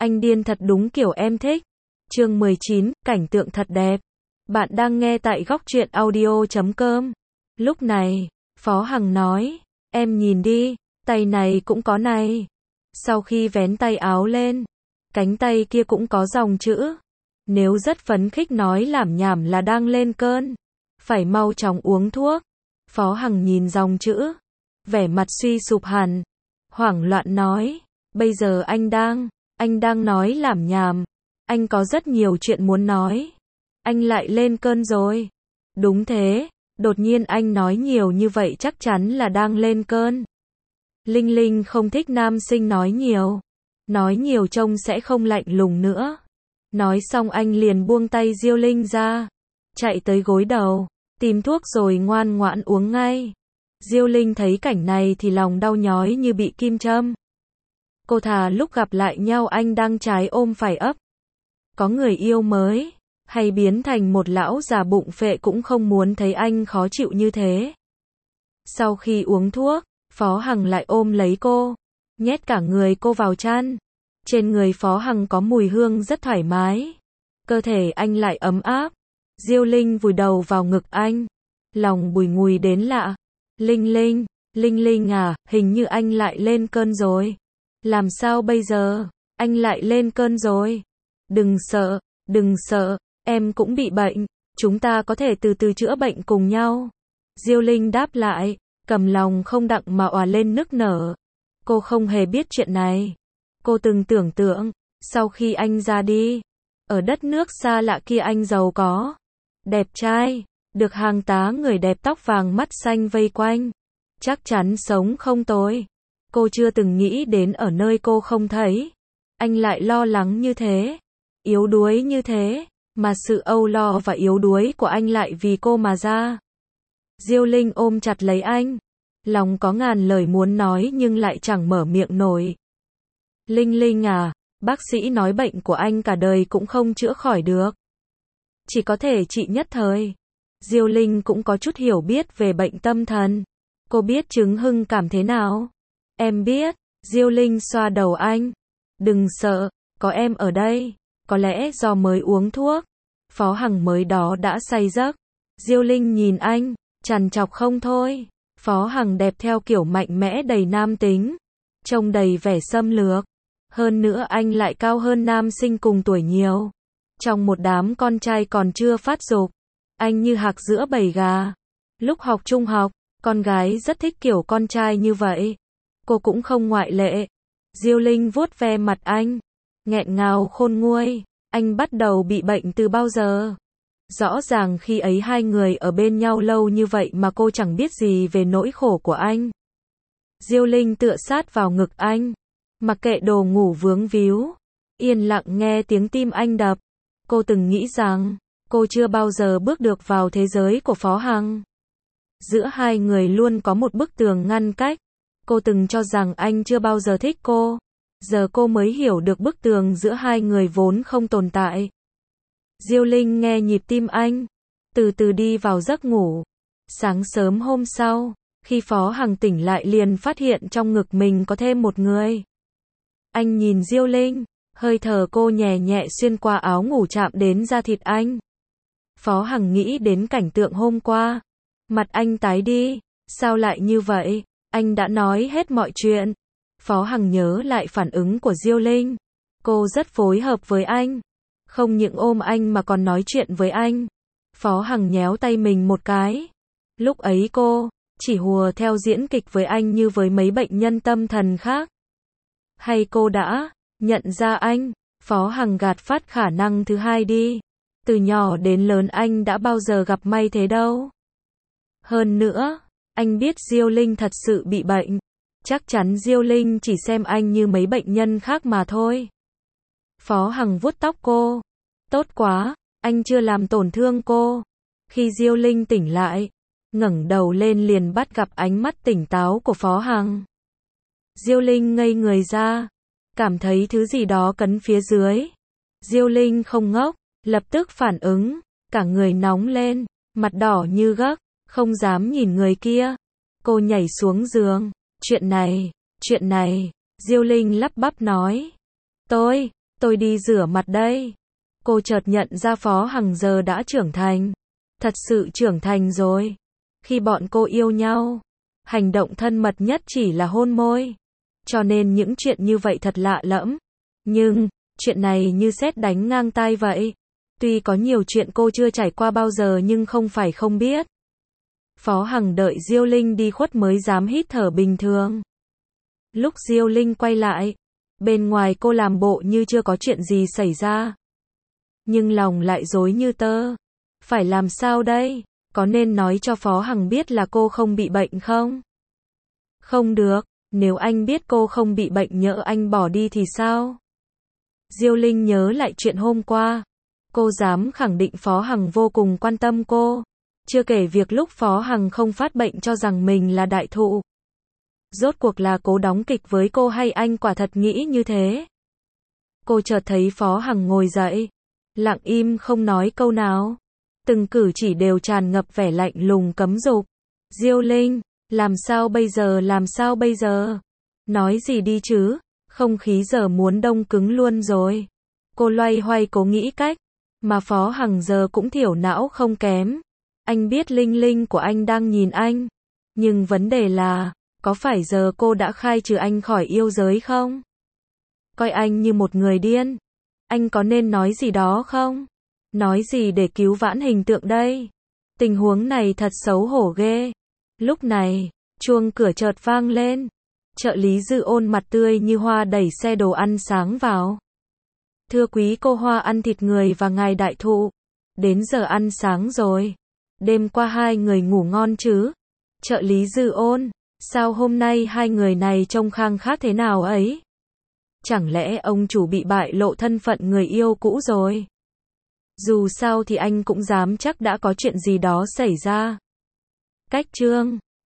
Anh điên thật đúng kiểu em thích. Chương 19, cảnh tượng thật đẹp. Bạn đang nghe tại góc truyện audio.com. Lúc này, Phó Hằng nói, em nhìn đi, tay này cũng có này. Sau khi vén tay áo lên, cánh tay kia cũng có dòng chữ. Nếu rất phấn khích nói lảm nhảm là đang lên cơn, phải mau chóng uống thuốc. Phó Hằng nhìn dòng chữ, vẻ mặt suy sụp hẳn, hoảng loạn nói, bây giờ anh đang nói lảm nhảm, anh có rất nhiều chuyện muốn nói. Anh lại lên cơn rồi. Đúng thế, đột nhiên anh nói nhiều như vậy chắc chắn là đang lên cơn. Linh Linh không thích nam sinh nói nhiều trông sẽ không lạnh lùng nữa. Nói xong anh liền buông tay Diêu Linh ra, chạy tới gối đầu, tìm thuốc rồi ngoan ngoãn uống ngay. Diêu Linh thấy cảnh này thì lòng đau nhói như bị kim châm. Cô thà lúc gặp lại nhau anh đang trái ôm phải ấp. Có người yêu mới, hay biến thành một lão già bụng phệ cũng không muốn thấy anh khó chịu như thế. Sau khi uống thuốc, Phó Hằng lại ôm lấy cô, nhét cả người cô vào chăn. Trên người Phó Hằng có mùi hương rất thoải mái. Cơ thể anh lại ấm áp. Diêu Linh vùi đầu vào ngực anh, lòng bùi ngùi đến lạ. Linh Linh à, hình như anh lại lên cơn rồi. Làm sao bây giờ? Anh lại lên cơn rồi. Đừng sợ, em cũng bị bệnh. Chúng ta có thể từ từ chữa bệnh cùng nhau. Diêu Linh đáp lại, cầm lòng không đặng mà òa lên nức nở. Cô không hề biết chuyện này. Cô từng tưởng tượng, sau khi anh ra đi, ở đất nước xa lạ kia anh giàu có, đẹp trai, được hàng tá người đẹp tóc vàng mắt xanh vây quanh, chắc chắn sống không tồi. Cô chưa từng nghĩ đến ở nơi cô không thấy, anh lại lo lắng như thế, yếu đuối như thế, mà sự âu lo và yếu đuối của anh lại vì cô mà ra. Diêu Linh ôm chặt lấy anh, lòng có ngàn lời muốn nói nhưng lại chẳng mở miệng nổi. Linh à, bác sĩ nói bệnh của anh cả đời cũng không chữa khỏi được. Chỉ có thể trị nhất thời. Diêu Linh cũng có chút hiểu biết về bệnh tâm thần. Cô biết chứng hưng cảm thế nào? Em biết. Diêu Linh xoa đầu anh. Đừng sợ, có em ở đây. Có lẽ do mới uống thuốc, Phó Hằng mới đó đã say giấc. Diêu Linh nhìn anh, trằn trọc không thôi. Phó Hằng đẹp theo kiểu mạnh mẽ đầy nam tính, trông đầy vẻ xâm lược. Hơn nữa anh lại cao hơn nam sinh cùng tuổi nhiều. Trong một đám con trai còn chưa phát dục, anh như hạc giữa bầy gà. Lúc học trung học, con gái rất thích kiểu con trai như vậy. Cô cũng không ngoại lệ. Diêu Linh vuốt ve mặt anh, nghẹn ngào khôn nguôi. Anh bắt đầu bị bệnh từ bao giờ? Rõ ràng khi ấy hai người ở bên nhau lâu như vậy mà cô chẳng biết gì về nỗi khổ của anh. Diêu Linh tựa sát vào ngực anh, mặc kệ đồ ngủ vướng víu, yên lặng nghe tiếng tim anh đập. Cô từng nghĩ rằng, cô chưa bao giờ bước được vào thế giới của Phó Hằng. Giữa hai người luôn có một bức tường ngăn cách. Cô từng cho rằng anh chưa bao giờ thích cô. Giờ cô mới hiểu được bức tường giữa hai người vốn không tồn tại. Diêu Linh nghe nhịp tim anh, từ từ đi vào giấc ngủ. Sáng sớm hôm sau, khi Phó Hằng tỉnh lại liền phát hiện trong ngực mình có thêm một người. Anh nhìn Diêu Linh, hơi thở cô nhẹ nhẹ xuyên qua áo ngủ chạm đến da thịt anh. Phó Hằng nghĩ đến cảnh tượng hôm qua. Mặt anh tái đi, sao lại như vậy? Anh đã nói hết mọi chuyện. Phó Hằng nhớ lại phản ứng của Diêu Linh. Cô rất phối hợp với anh. Không những ôm anh mà còn nói chuyện với anh. Phó Hằng nhéo tay mình một cái. Lúc ấy cô chỉ hùa theo diễn kịch với anh như với mấy bệnh nhân tâm thần khác. Hay cô đã nhận ra anh? Phó Hằng gạt phát khả năng thứ hai đi. Từ nhỏ đến lớn anh đã bao giờ gặp may thế đâu. Hơn nữa, anh biết Diêu Linh thật sự bị bệnh. Chắc chắn Diêu Linh chỉ xem anh như mấy bệnh nhân khác mà thôi. Phó Hằng vuốt tóc cô. Tốt quá, anh chưa làm tổn thương cô. Khi Diêu Linh tỉnh lại, ngẩng đầu lên liền bắt gặp ánh mắt tỉnh táo của Phó Hằng. Diêu Linh ngây người ra, cảm thấy thứ gì đó cấn phía dưới. Diêu Linh không ngốc, lập tức phản ứng, cả người nóng lên, mặt đỏ như gấc, không dám nhìn người kia. Cô nhảy xuống giường. Chuyện này, Diêu Linh lắp bắp nói. tôi đi rửa mặt đây. Cô chợt nhận ra Phó Hằng giờ đã trưởng thành. Thật sự trưởng thành rồi. Khi bọn cô yêu nhau, hành động thân mật nhất chỉ là hôn môi. Cho nên những chuyện như vậy thật lạ lẫm. Nhưng, chuyện này như sét đánh ngang tai vậy. Tuy có nhiều chuyện cô chưa trải qua bao giờ nhưng không phải không biết. Phó Hằng đợi Diêu Linh đi khuất mới dám hít thở bình thường. Lúc Diêu Linh quay lại, bên ngoài cô làm bộ như chưa có chuyện gì xảy ra. Nhưng lòng lại rối như tơ. Phải làm sao đây? Có nên nói cho Phó Hằng biết là cô không bị bệnh không? Không được, nếu anh biết cô không bị bệnh nhỡ anh bỏ đi thì sao? Diêu Linh nhớ lại chuyện hôm qua. Cô dám khẳng định Phó Hằng vô cùng quan tâm cô. Chưa kể việc lúc Phó Hằng không phát bệnh cho rằng mình là đại thụ. Rốt cuộc là cố đóng kịch với cô hay anh quả thật nghĩ như thế? Cô chợt thấy Phó Hằng ngồi dậy, lặng im không nói câu nào. Từng cử chỉ đều tràn ngập vẻ lạnh lùng cấm dục. Diêu Linh, làm sao bây giờ? Nói gì đi chứ? Không khí giờ muốn đông cứng luôn rồi. Cô loay hoay cố nghĩ cách, mà Phó Hằng giờ cũng thiểu não không kém. Anh biết Linh Linh của anh đang nhìn anh. Nhưng vấn đề là, có phải giờ cô đã khai trừ anh khỏi yêu giới không? Coi anh như một người điên. Anh có nên nói gì đó không? Nói gì để cứu vãn hình tượng đây? Tình huống này thật xấu hổ ghê. Lúc này, chuông cửa chợt vang lên. Trợ lý Dư Ôn mặt tươi như hoa đẩy xe đồ ăn sáng vào. Thưa quý cô Hoa ăn thịt người và ngài đại thụ. Đến giờ ăn sáng rồi. Đêm qua hai người ngủ ngon chứ? Trợ lý Dư Ôn, sao hôm nay hai người này trông khang khác thế nào ấy? Chẳng lẽ ông chủ bị bại lộ thân phận người yêu cũ rồi? Dù sao thì anh cũng dám chắc đã có chuyện gì đó xảy ra. Cách chương